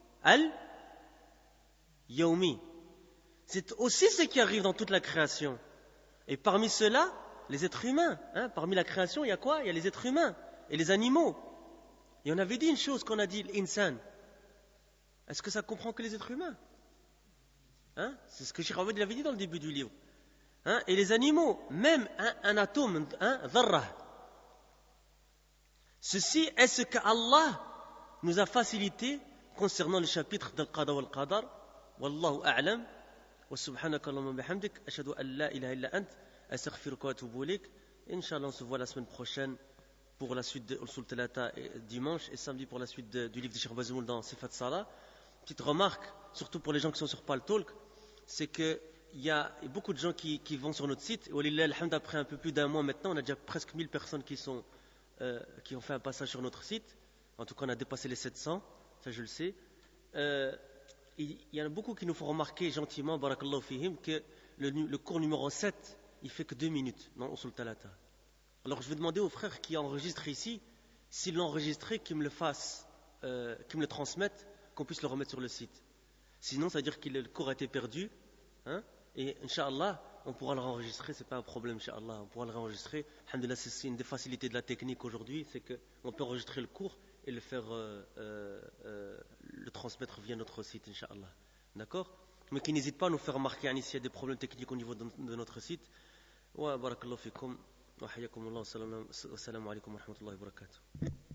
al-Yawmi. C'est aussi ce qui arrive dans toute la création. Et parmi ceux-là, les êtres humains. Hein, parmi la création, il y a quoi? Il y a les êtres humains et les animaux. Et on avait dit une chose qu'on a dit, l'insan. Est-ce que ça comprend que les êtres humains? Hein? C'est ce que Cheikh Abed avait dit dans le début du livre. Hein? Et les animaux, même un, un atome, un dharra. Ceci est ce qu'Allah nous a facilité concernant le chapitre del Qada wal Qadar. Wallahu a'lam. Wa subhanaka Allahumma bihamdik. Ashhadu an la ilaha illa ant. Astaghfiruka wa atubu ilayk. Inch'Allah, on se voit la semaine prochaine pour la suite de Usul Talata dimanche et samedi pour la suite de, du livre de Cheikh Bazoul dans Sifat Salah. Petite remarque, surtout pour les gens qui sont sur Paltalk, c'est qu'il y a beaucoup de gens qui, qui vont sur notre site. Et après un peu plus d'un mois maintenant, on a déjà presque mille personnes qui, sont, euh, qui ont fait un passage sur notre site. En tout cas, on a dépassé les sept cents, ça je le sais. Euh, il y en a beaucoup qui nous font remarquer gentiment, barakallahu fihim, que le, le cours numéro sept, il fait que deux minutes dans Usul Talata. Alors je vais demander aux frères qui enregistrent ici, s'ils l'ont enregistré, qu'ils me le fassent, euh, qu'ils me le transmettent, qu'on puisse le remettre sur le site. Sinon, ça veut dire que le cours a été perdu. Hein, et Inch'Allah, on pourra le réenregistrer, c'est pas un problème, Inch'Allah. On pourra le réenregistrer. Alhamdulillah, c'est une des facilités de la technique aujourd'hui, c'est qu'on peut enregistrer le cours et le faire, euh, euh, euh, le transmettre via notre site, Inch'Allah. D'accord? Mais qui n'hésite pas à nous faire remarquer hein, s'il y a des problèmes techniques au niveau de, de notre site. Wa barakallahu fikum. Wa hayyakum Allah. Wa salamu alaykum wa rahmatullahi wa barakatuh.